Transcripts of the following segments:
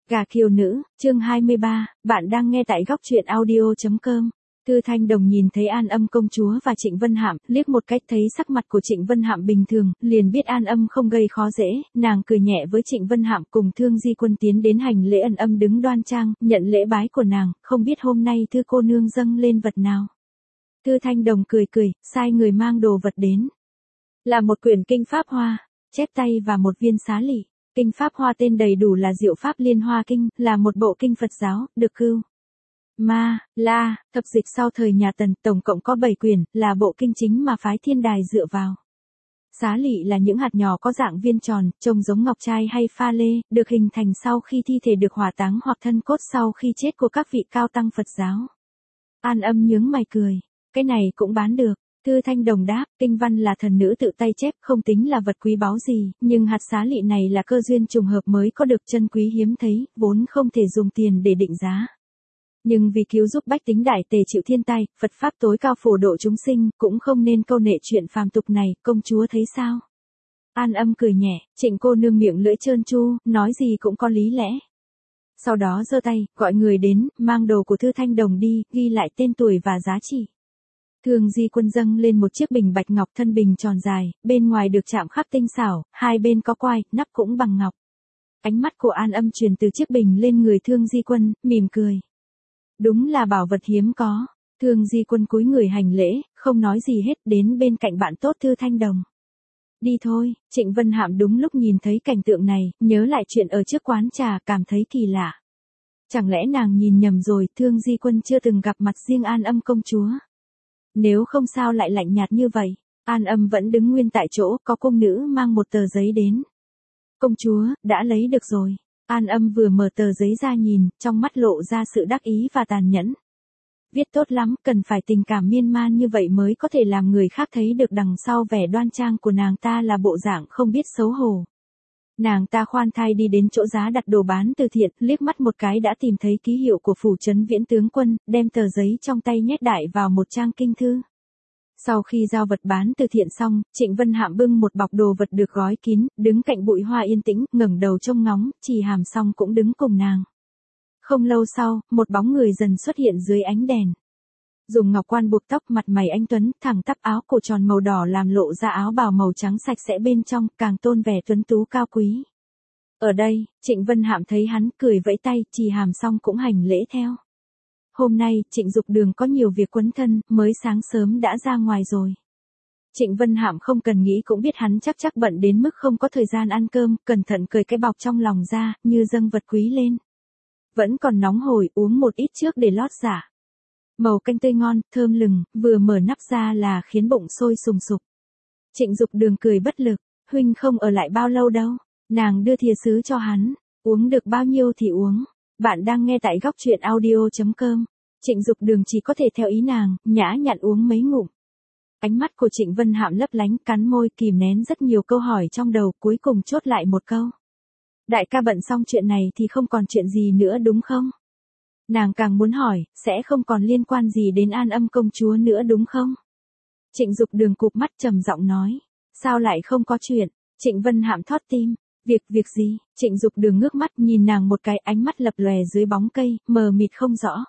Gà kiều nữ, chương 23, bạn đang nghe tại góc truyện audio.com. Thư Thanh Đồng nhìn thấy An Âm công chúa và Trịnh Vân Hạm, liếc một cách thấy sắc mặt của Trịnh Vân Hạm bình thường, liền biết An Âm không gây khó dễ, nàng cười nhẹ với Trịnh Vân Hạm cùng Thương Di Quân tiến đến hành lễ. An Âm đứng đoan trang, nhận lễ bái của nàng, không biết hôm nay Thư cô nương dâng lên vật nào. Thư Thanh Đồng cười cười, sai người mang đồ vật đến. Là một quyển kinh pháp hoa, chép tay và một viên xá lị. Kinh pháp hoa tên đầy đủ là Diệu Pháp Liên Hoa Kinh, là một bộ kinh Phật giáo, được Cưu Ma La thập dịch sau thời nhà Tần, tổng cộng có 7 quyển, là bộ kinh chính mà phái Thiên Đài dựa vào. Xá lị là những hạt nhỏ có dạng viên tròn, trông giống ngọc trai hay pha lê, được hình thành sau khi thi thể được hỏa táng hoặc thân cốt sau khi chết của các vị cao tăng Phật giáo. An Âm nhướng mày cười, cái này cũng bán được. Thư Thanh Đồng đáp, kinh văn là thần nữ tự tay chép, không tính là vật quý báu gì, nhưng hạt xá lị này là cơ duyên trùng hợp mới có được, chân quý hiếm thấy, vốn không thể dùng tiền để định giá. Nhưng vì cứu giúp bách tính đại tề chịu thiên tai, Phật pháp tối cao phổ độ chúng sinh, cũng không nên câu nệ chuyện phàm tục này, công chúa thấy sao? An Âm cười nhẹ, Trịnh cô nương miệng lưỡi trơn tru, nói gì cũng có lý lẽ. Sau đó giơ tay, gọi người đến, mang đồ của Thư Thanh Đồng đi, ghi lại tên tuổi và giá trị. Thương Di Quân dâng lên một chiếc bình bạch ngọc, thân bình tròn dài, bên ngoài được chạm khắc tinh xảo, hai bên có quai, nắp cũng bằng ngọc. Ánh mắt của An Âm truyền từ chiếc bình lên người Thương Di Quân, mỉm cười. Đúng là bảo vật hiếm có. Thương Di Quân cúi người hành lễ, không nói gì hết, đến bên cạnh bạn tốt Thư Thanh Đồng. Đi thôi. Trịnh Vân Hạm đúng lúc nhìn thấy cảnh tượng này, nhớ lại chuyện ở trước quán trà, cảm thấy kỳ lạ. Chẳng lẽ nàng nhìn nhầm rồi, Thương Di Quân chưa từng gặp mặt riêng An Âm công chúa. Nếu không sao lại lạnh nhạt như vậy. An Âm vẫn đứng nguyên tại chỗ, có cung nữ mang một tờ giấy đến. Công chúa, đã lấy được rồi. An Âm vừa mở tờ giấy ra nhìn, trong mắt lộ ra sự đắc ý và tàn nhẫn. Viết tốt lắm, cần phải tình cảm miên man như vậy mới có thể làm người khác thấy được đằng sau vẻ đoan trang của nàng ta là bộ dạng không biết xấu hổ. Nàng ta khoan thai đi đến chỗ giá đặt đồ bán từ thiện, liếc mắt một cái đã tìm thấy ký hiệu của phủ trấn Viễn tướng quân, đem tờ giấy trong tay nhét đại vào một trang kinh thư. Sau khi giao vật bán từ thiện xong, Trịnh Vân Hạm bưng một bọc đồ vật được gói kín, đứng cạnh bụi hoa yên tĩnh, ngẩng đầu trông ngóng, Trì Hàm Song cũng đứng cùng nàng. Không lâu sau, một bóng người dần xuất hiện dưới ánh đèn. Dùng ngọc quan buộc tóc, mặt mày anh tuấn, thẳng tắp, áo cổ tròn màu đỏ làm lộ ra áo bào màu trắng sạch sẽ bên trong, càng tôn vẻ tuấn tú cao quý. Ở đây, Trịnh Vân Hạm thấy hắn, cười vẫy tay, Trì Hàm Song cũng hành lễ theo. Hôm nay, Trịnh Dục Đường có nhiều việc quấn thân, mới sáng sớm đã ra ngoài rồi. Trịnh Vân Hạm không cần nghĩ cũng biết hắn chắc bận đến mức không có thời gian ăn cơm, cẩn thận cởi cái bọc trong lòng ra, như dâng vật quý lên. Vẫn còn nóng hổi, uống một ít trước để lót dạ. Màu canh tươi ngon, thơm lừng, vừa mở nắp ra là khiến bụng sôi sùng sục. Trịnh Dục Đường cười bất lực, huynh không ở lại bao lâu đâu. Nàng đưa thìa sứ cho hắn, uống được bao nhiêu thì uống. Bạn đang nghe tại góc truyện audio.com. Trịnh Dục Đường chỉ có thể theo ý nàng, nhã nhặn uống mấy ngụm. Ánh mắt của Trịnh Vân Hạm lấp lánh, cắn môi, kìm nén rất nhiều câu hỏi trong đầu, cuối cùng chốt lại một câu. Đại ca bận xong chuyện này thì không còn chuyện gì nữa đúng không? Nàng càng muốn hỏi, sẽ không còn liên quan gì đến An Âm công chúa nữa đúng không? Trịnh Dục Đường cụp mắt trầm giọng nói. Sao lại không có chuyện? Trịnh Vân Hạm thót tim. Việc gì? Trịnh Dục Đường ngước mắt nhìn nàng một cái, ánh mắt lập lòe dưới bóng cây, mờ mịt không rõ.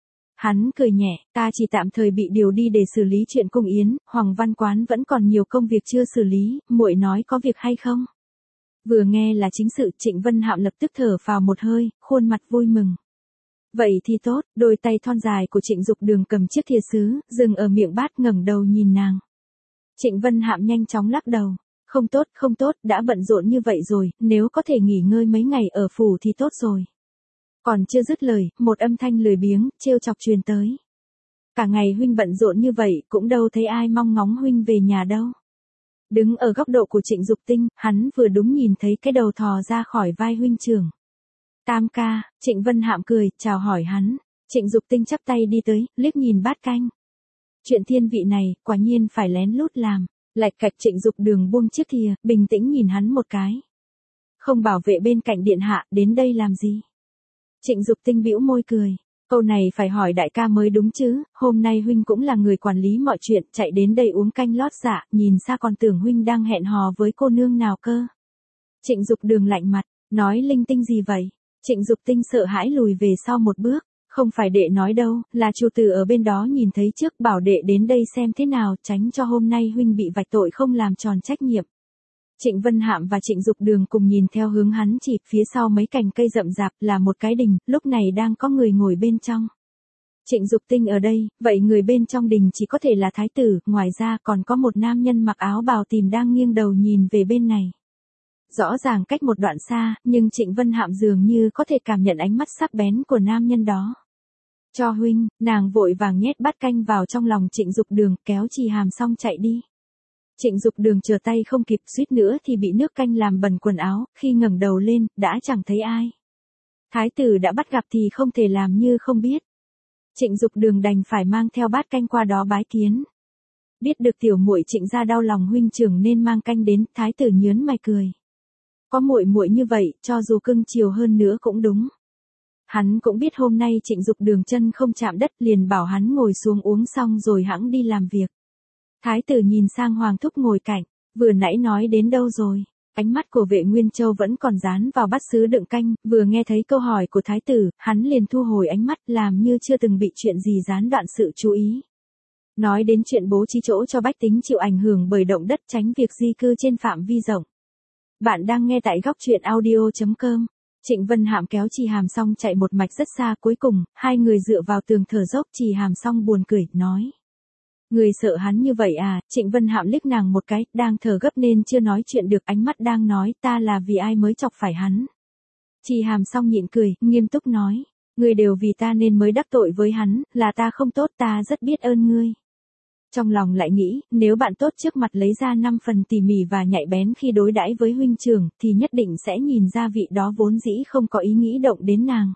Hắn cười nhẹ, ta chỉ tạm thời bị điều đi để xử lý chuyện cung yến, Hoàng Văn Quán vẫn còn nhiều công việc chưa xử lý, muội nói có việc hay không? Vừa nghe là chính sự, Trịnh Vân Hạm lập tức thở phào một hơi, khuôn mặt vui mừng. Vậy thì tốt, đôi tay thon dài của Trịnh Dục Đường cầm chiếc thìa sứ, dừng ở miệng bát, ngẩng đầu nhìn nàng. Trịnh Vân Hạm nhanh chóng lắc đầu. Không tốt, đã bận rộn như vậy rồi, nếu có thể nghỉ ngơi mấy ngày ở phủ thì tốt rồi. Còn chưa dứt lời, một âm thanh lười biếng, trêu chọc truyền tới. Cả ngày huynh bận rộn như vậy, cũng đâu thấy ai mong ngóng huynh về nhà đâu. Đứng ở góc độ của Trịnh Dục Tinh, hắn vừa đúng nhìn thấy cái đầu thò ra khỏi vai huynh trưởng. Tam ca, Trịnh Vân Hạm cười, chào hỏi hắn. Trịnh Dục Tinh chắp tay đi tới, liếc nhìn bát canh. Chuyện thiên vị này, quả nhiên phải lén lút làm. Lạch cạch. Trịnh Dục Đường buông chiếc thìa, bình tĩnh nhìn hắn một cái. Không bảo vệ bên cạnh điện hạ, đến đây làm gì? Trịnh Dục Tinh bĩu môi cười. Câu này phải hỏi đại ca mới đúng chứ, hôm nay huynh cũng là người quản lý mọi chuyện, chạy đến đây uống canh lót dạ, nhìn xa còn tưởng huynh đang hẹn hò với cô nương nào cơ. Trịnh Dục Đường lạnh mặt, nói linh tinh gì vậy? Trịnh Dục Tinh sợ hãi lùi về sau một bước, không phải đệ nói đâu, là Chu Từ ở bên đó nhìn thấy trước bảo đệ đến đây xem thế nào, tránh cho hôm nay huynh bị vạch tội không làm tròn trách nhiệm. Trịnh Vân Hạm và Trịnh Dục Đường cùng nhìn theo hướng hắn chỉ, phía sau mấy cành cây rậm rạp là một cái đình, lúc này đang có người ngồi bên trong. Trịnh Dục Tinh ở đây, vậy người bên trong đình chỉ có thể là thái tử, ngoài ra còn có một nam nhân mặc áo bào tím đang nghiêng đầu nhìn về bên này. Rõ ràng cách một đoạn xa, nhưng Trịnh Vân Hạm dường như có thể cảm nhận ánh mắt sắc bén của nam nhân đó. Cho huynh, nàng vội vàng nhét bát canh vào trong lòng Trịnh Dục Đường, kéo Trì Hàm xong chạy đi. Trịnh Dục Đường chờ tay không kịp, suýt nữa thì bị nước canh làm bẩn quần áo, khi ngẩng đầu lên, đã chẳng thấy ai. Thái tử đã bắt gặp thì không thể làm như không biết. Trịnh Dục Đường đành phải mang theo bát canh qua đó bái kiến. Biết được tiểu muội Trịnh gia đau lòng huynh trưởng nên mang canh đến, thái tử nhớn mày cười. Có muội muội như vậy, cho dù cưng chiều hơn nữa cũng đúng. Hắn cũng biết hôm nay Trịnh Dục Đường chân không chạm đất, liền bảo hắn ngồi xuống uống xong rồi hẵng đi làm việc. Thái tử nhìn sang Hoàng thúc ngồi cạnh, vừa nãy nói đến đâu rồi? Ánh mắt của Vệ Nguyên Châu vẫn còn dán vào bát sứ đựng canh, vừa nghe thấy câu hỏi của thái tử, hắn liền thu hồi ánh mắt, làm như chưa từng bị chuyện gì gián đoạn sự chú ý. Nói đến chuyện bố trí chỗ cho bách tính chịu ảnh hưởng bởi động đất, tránh việc di cư trên phạm vi rộng. Bạn đang nghe tại góc truyện audio.com. Trịnh Vân Hạm kéo Trì Hàm xong chạy một mạch rất xa, cuối cùng, hai người dựa vào tường thở dốc. Trì Hàm xong buồn cười, nói. Người sợ hắn như vậy à? Trịnh Vân Hạm liếc nàng một cái, đang thở gấp nên chưa nói chuyện được, ánh mắt đang nói, ta là vì ai mới chọc phải hắn. Trì Hàm xong nhịn cười, nghiêm túc nói. Người đều vì ta nên mới đắc tội với hắn, là ta không tốt, ta rất biết ơn ngươi. Trong lòng lại nghĩ, nếu bạn tốt trước mặt lấy ra 5 phần tỉ mỉ và nhạy bén khi đối đãi với huynh trưởng, thì nhất định sẽ nhìn ra vị đó vốn dĩ không có ý nghĩ động đến nàng.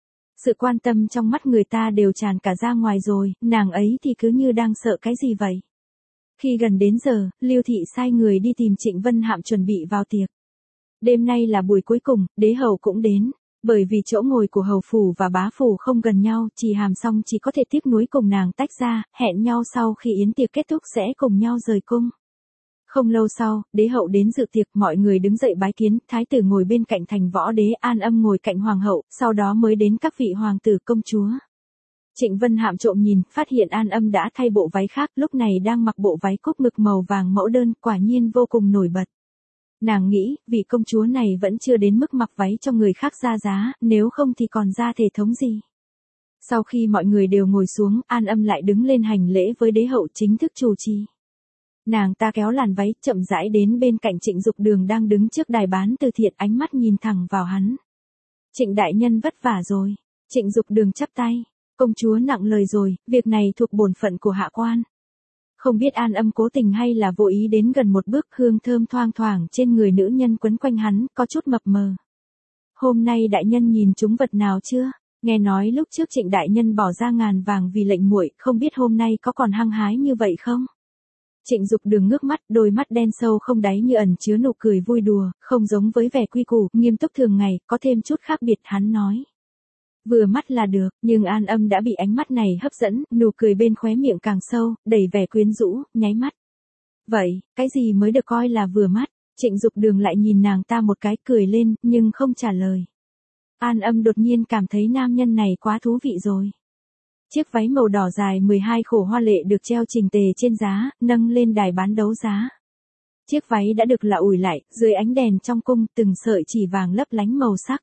Sự quan tâm trong mắt người ta đều tràn cả ra ngoài rồi, nàng ấy thì cứ như đang sợ cái gì vậy. Khi gần đến giờ, Lưu Thị sai người đi tìm Trịnh Vân Hạm chuẩn bị vào tiệc. Đêm nay là buổi cuối cùng, đế hầu cũng đến. Bởi vì chỗ ngồi của hầu phủ và bá phủ không gần nhau, Trì Hàm xong chỉ có thể tiếc nuối cùng nàng tách ra, hẹn nhau sau khi yến tiệc kết thúc sẽ cùng nhau rời cung. Không lâu sau, đế hậu đến dự tiệc, mọi người đứng dậy bái kiến, thái tử ngồi bên cạnh thành võ đế, An Âm ngồi cạnh hoàng hậu, sau đó mới đến các vị hoàng tử công chúa. Trịnh Vân Hạm trộm nhìn, phát hiện An Âm đã thay bộ váy khác, lúc này đang mặc bộ váy cúc ngực màu vàng mẫu đơn, quả nhiên vô cùng nổi bật. Nàng nghĩ, vị công chúa này vẫn chưa đến mức mặc váy cho người khác ra giá, nếu không thì còn ra thể thống gì. Sau khi mọi người đều ngồi xuống, An Âm lại đứng lên hành lễ với đế hậu, chính thức chủ trì. Nàng ta kéo làn váy, chậm rãi đến bên cạnh Trịnh Dục Đường đang đứng trước đài bán từ thiện, ánh mắt nhìn thẳng vào hắn. Trịnh đại nhân vất vả rồi. Trịnh Dục Đường chắp tay. Công chúa nặng lời rồi, việc này thuộc bổn phận của hạ quan. Không biết An Âm cố tình hay là vô ý đến gần một bước, hương thơm thoang thoảng trên người nữ nhân quấn quanh hắn, có chút mập mờ. Hôm nay đại nhân nhìn trúng vật nào chưa? Nghe nói lúc trước Trịnh đại nhân bỏ ra ngàn vàng vì lệnh muội, không biết hôm nay có còn hăng hái như vậy không? Trịnh Dục Đường ngước mắt, đôi mắt đen sâu không đáy như ẩn chứa nụ cười vui đùa, không giống với vẻ quy củ, nghiêm túc thường ngày, có thêm chút khác biệt, hắn nói. Vừa mắt là được, nhưng An Âm đã bị ánh mắt này hấp dẫn, nụ cười bên khóe miệng càng sâu, đầy vẻ quyến rũ, nháy mắt. Vậy, cái gì mới được coi là vừa mắt? Trịnh Dục Đường lại nhìn nàng ta một cái, cười lên, nhưng không trả lời. An Âm đột nhiên cảm thấy nam nhân này quá thú vị rồi. Chiếc váy màu đỏ dài 12 khổ hoa lệ được treo chỉnh tề trên giá, nâng lên đài bán đấu giá. Chiếc váy đã được lạ ủi lại, dưới ánh đèn trong cung, từng sợi chỉ vàng lấp lánh màu sắc.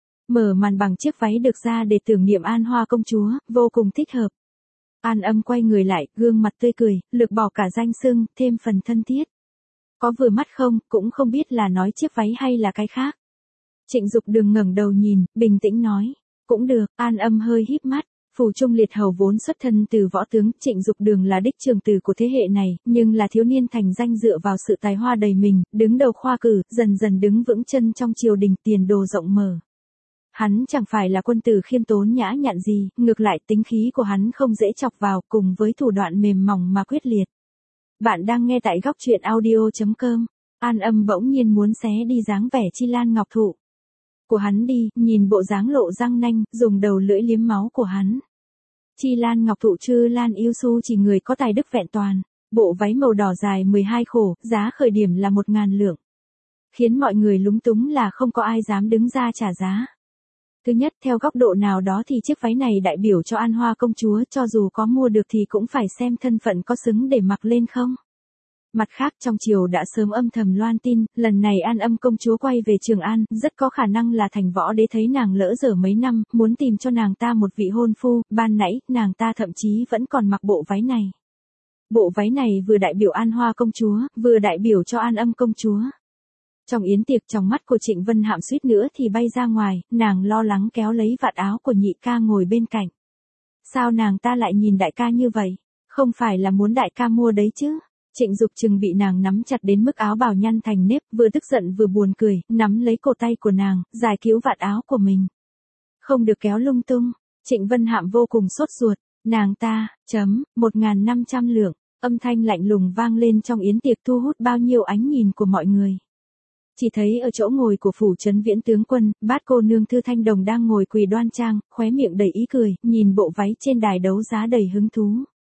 Mở màn bằng chiếc váy được ra để tưởng niệm An Hoa công chúa, vô cùng thích hợp. An Âm quay người lại, gương mặt tươi cười, lược bỏ cả danh xưng, thêm phần thân thiết. Có vừa mắt không, cũng không biết là nói chiếc váy hay là cái khác. Trịnh Dục Đường ngẩng đầu nhìn, bình tĩnh nói. Cũng được, An Âm hơi híp mắt. Phủ Trung Liệt hầu vốn xuất thân từ võ tướng, Trịnh Dục Đường là đích trường tử của thế hệ này, nhưng là thiếu niên thành danh dựa vào sự tài hoa đầy mình, đứng đầu khoa cử, dần dần đứng vững chân trong triều đình, tiền đồ rộng mở. Hắn chẳng phải là quân tử khiêm tốn nhã nhặn gì, ngược lại tính khí của hắn không dễ chọc vào, cùng với thủ đoạn mềm mỏng mà quyết liệt. Bạn đang nghe tại góc truyện audio.com. An Âm bỗng nhiên muốn xé đi dáng vẻ Chi Lan Ngọc Thụ của hắn đi, nhìn bộ dáng lộ răng nanh, dùng đầu lưỡi liếm máu của hắn. Chi Lan Ngọc Thụ Trư Lan yêu su chỉ người có tài đức vẹn toàn, bộ váy màu đỏ dài 12 khổ, giá khởi điểm là 1.000 lượng. Khiến mọi người lúng túng là không có ai dám đứng ra trả giá. Thứ nhất, theo góc độ nào đó thì chiếc váy này đại biểu cho An Hoa công chúa, cho dù có mua được thì cũng phải xem thân phận có xứng để mặc lên không. Mặt khác, trong triều đã sớm âm thầm loan tin, lần này An Âm công chúa quay về Trường An, rất có khả năng là Thành Võ Đế thấy nàng lỡ dở mấy năm, muốn tìm cho nàng ta một vị hôn phu, ban nãy, nàng ta thậm chí vẫn còn mặc bộ váy này. Bộ váy này vừa đại biểu An Hoa công chúa, vừa đại biểu cho An Âm công chúa. Trong yến tiệc, trong mắt của Trịnh Vân Hạm suýt nữa thì bay ra ngoài, nàng lo lắng kéo lấy vạt áo của nhị ca ngồi bên cạnh. Sao nàng ta lại nhìn đại ca như vậy? Không phải là muốn đại ca mua đấy chứ? Trịnh Dục Trừng bị nàng nắm chặt đến mức áo bào nhăn thành nếp, vừa tức giận vừa buồn cười, nắm lấy cổ tay của nàng, giải cứu vạt áo của mình. Không được kéo lung tung. Trịnh Vân Hạm vô cùng sốt ruột. Nàng ta, 1.500 lượng, âm thanh lạnh lùng vang lên trong yến tiệc thu hút bao nhiêu ánh nhìn của mọi người. Chỉ thấy ở chỗ ngồi của phủ trấn Viễn tướng quân, bát cô nương Thư Thanh Đồng đang ngồi quỳ đoan trang, khóe miệng đầy ý cười, nhìn bộ váy trên đài đấu giá đầy hứng thú.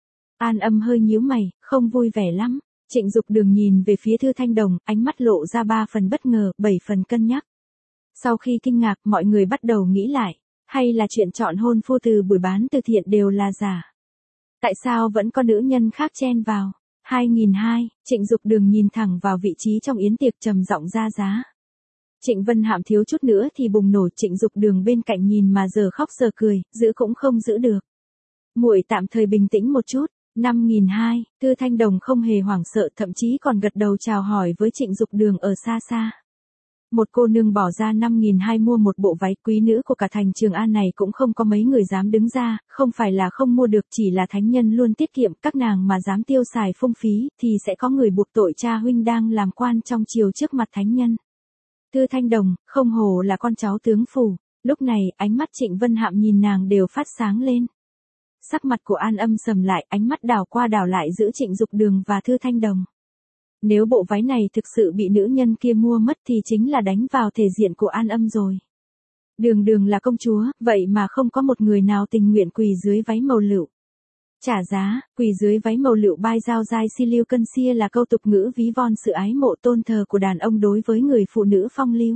An Âm hơi nhíu mày, không vui vẻ lắm. Trịnh Dục Đường nhìn về phía Thư Thanh Đồng, ánh mắt lộ ra 3 phần bất ngờ, 7 phần cân nhắc. Sau khi kinh ngạc, mọi người bắt đầu nghĩ lại, hay là chuyện chọn hôn phu từ buổi bán từ thiện đều là giả? Tại sao vẫn có nữ nhân khác chen vào? 2002, Trịnh Dục Đường nhìn thẳng vào vị trí trong yến tiệc trầm giọng ra giá. Trịnh Vân Hạm thiếu chút nữa thì bùng nổ, Trịnh Dục Đường bên cạnh nhìn mà giờ khóc giờ cười, giữ cũng không giữ được. Muội tạm thời bình tĩnh một chút. 5.200, Thư Thanh Đồng không hề hoảng sợ, thậm chí còn gật đầu chào hỏi với Trịnh Dục Đường ở xa xa. Một cô nương bỏ ra 5.200 mua một bộ váy quý nữ của cả thành Trường An này cũng không có mấy người dám đứng ra, không phải là không mua được, chỉ là thánh nhân luôn tiết kiệm, các nàng mà dám tiêu xài phung phí, thì sẽ có người buộc tội cha huynh đang làm quan trong triều trước mặt thánh nhân. Thư Thanh Đồng, không hổ là con cháu tướng phủ. Lúc này, ánh mắt Trịnh Vân Hạm nhìn nàng đều phát sáng lên. Sắc mặt của An Âm sầm lại, ánh mắt đảo qua đảo lại giữa Trịnh Dục Đường và Thư Thanh Đồng. Nếu bộ váy này thực sự bị nữ nhân kia mua mất thì chính là đánh vào thể diện của An Âm rồi. Đường Đường là công chúa, vậy mà không có một người nào tình nguyện quỳ dưới váy màu lựu. Trả giá, quỳ dưới váy màu lựu bai giao dai si lưu cân xia là câu tục ngữ ví von sự ái mộ tôn thờ của đàn ông đối với người phụ nữ phong lưu.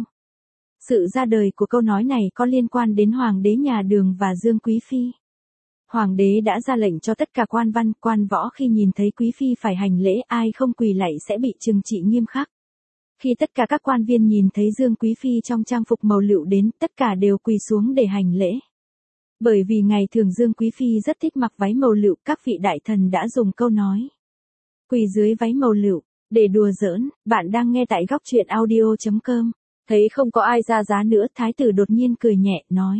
Sự ra đời của câu nói này có liên quan đến Hoàng đế nhà Đường và Dương Quý Phi. Hoàng đế đã ra lệnh cho tất cả quan văn, quan võ khi nhìn thấy quý phi phải hành lễ, ai không quỳ lạy sẽ bị trừng trị nghiêm khắc. Khi tất cả các quan viên nhìn thấy Dương Quý phi trong trang phục màu lựu đến, tất cả đều quỳ xuống để hành lễ. Bởi vì ngày thường Dương Quý phi rất thích mặc váy màu lựu, các vị đại thần đã dùng câu nói quỳ dưới váy màu lựu để đùa giỡn. Bạn đang nghe tại góc truyện audio.com. Thấy không có ai ra giá nữa, thái tử đột nhiên cười nhẹ, nói.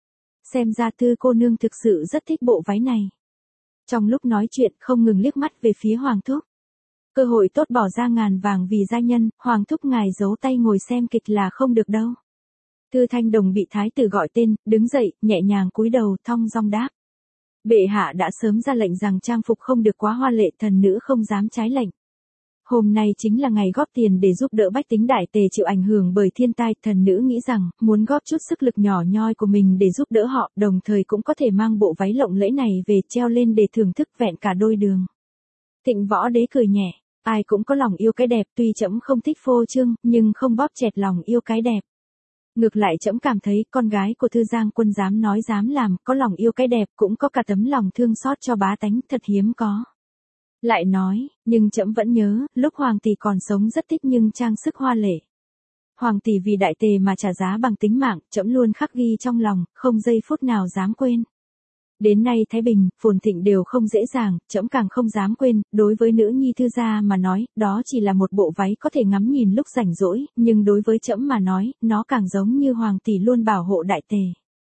Xem ra Thư cô nương thực sự rất thích bộ váy này. Trong lúc nói chuyện không ngừng liếc mắt về phía Hoàng thúc. Cơ hội tốt bỏ ra ngàn vàng vì gia nhân, Hoàng thúc ngài giấu tay ngồi xem kịch là không được đâu. Thư Thanh Đồng bị thái tử gọi tên, đứng dậy, nhẹ nhàng cúi đầu, thong dong đáp. Bệ hạ đã sớm ra lệnh rằng trang phục không được quá hoa lệ, thần nữ không dám trái lệnh. Hôm nay chính là ngày góp tiền để giúp đỡ bách tính đại tề chịu ảnh hưởng bởi thiên tai, thần nữ nghĩ rằng, muốn góp chút sức lực nhỏ nhoi của mình để giúp đỡ họ, đồng thời cũng có thể mang bộ váy lộng lẫy này về treo lên để thưởng thức vẹn cả đôi đường. Thịnh Võ Đế cười nhẹ, ai cũng có lòng yêu cái đẹp, tuy trẫm không thích phô trương, nhưng không bóp chẹt lòng yêu cái đẹp. Ngược lại trẫm cảm thấy, con gái của Thư Giang Quân dám nói dám làm, có lòng yêu cái đẹp, cũng có cả tấm lòng thương xót cho bá tánh, thật hiếm có. Lại nói, nhưng trẫm vẫn nhớ, lúc Hoàng tỷ còn sống rất thích nhưng trang sức hoa lệ. Hoàng tỷ vì đại tề mà trả giá bằng tính mạng, trẫm luôn khắc ghi trong lòng, không giây phút nào dám quên. Đến nay Thái Bình, phồn thịnh đều không dễ dàng, trẫm càng không dám quên, đối với nữ nhi Thư gia mà nói, đó chỉ là một bộ váy có thể ngắm nhìn lúc rảnh rỗi, nhưng đối với trẫm mà nói, nó càng giống như Hoàng tỷ luôn bảo hộ đại tề.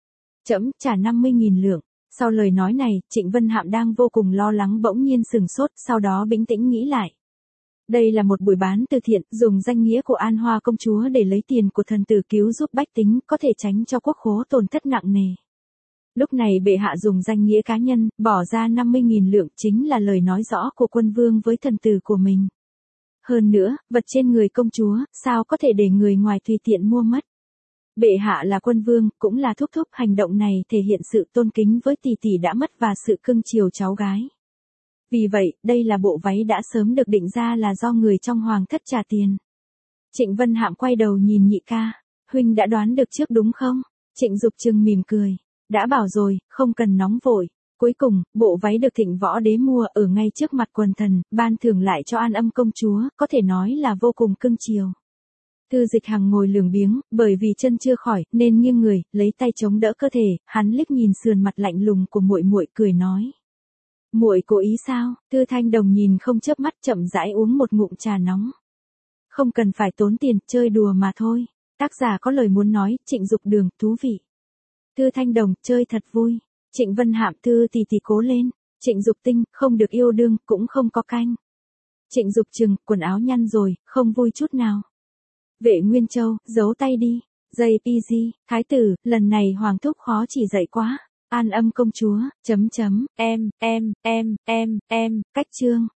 Trẫm trả 50.000 lượng. Sau lời nói này, Trịnh Vân Hạm đang vô cùng lo lắng bỗng nhiên sừng sốt, sau đó bình tĩnh nghĩ lại. Đây là một buổi bán từ thiện, dùng danh nghĩa của An Hoa công chúa để lấy tiền của thần tử cứu giúp bách tính, có thể tránh cho quốc khố tổn thất nặng nề. Lúc này bệ hạ dùng danh nghĩa cá nhân, bỏ ra 50.000 lượng chính là lời nói rõ của quân vương với thần tử của mình. Hơn nữa, vật trên người công chúa, sao có thể để người ngoài tùy tiện mua mất. Bệ hạ là quân vương, cũng là thúc thúc, hành động này thể hiện sự tôn kính với tỷ tỷ đã mất và sự cưng chiều cháu gái. Vì vậy, đây là bộ váy đã sớm được định ra là do người trong hoàng thất trả tiền. Trịnh Vân Hạm quay đầu nhìn nhị ca, huynh đã đoán được trước đúng không? Trịnh Dục Trừng mỉm cười. Đã bảo rồi, không cần nóng vội. Cuối cùng, bộ váy được Thịnh Võ Đế mua ở ngay trước mặt quần thần, ban thưởng lại cho An Âm công chúa, có thể nói là vô cùng cưng chiều. Tư Dịch Hằng ngồi lười biếng, bởi vì chân chưa khỏi, nên nghiêng người, lấy tay chống đỡ cơ thể, hắn liếc nhìn sườn mặt lạnh lùng của muội muội cười nói. Muội cố ý sao? Tư Thanh Đồng nhìn không chớp mắt, chậm rãi uống một ngụm trà nóng. Không cần phải tốn tiền, chơi đùa mà thôi. Tác giả có lời muốn nói, Trịnh Dục Đường, thú vị. Tư Thanh Đồng, chơi thật vui. Trịnh Vân Hạm, Tư tỷ tỷ cố lên. Trịnh Dục Tinh, không được yêu đương, cũng không có canh. Trịnh Dục Trừng, quần áo nhăn rồi, không vui chút nào. Vệ Nguyên Châu, giấu tay đi. JPG, thái tử, lần này Hoàng thúc khó chỉ dạy quá. An Âm công chúa, em, cách chương.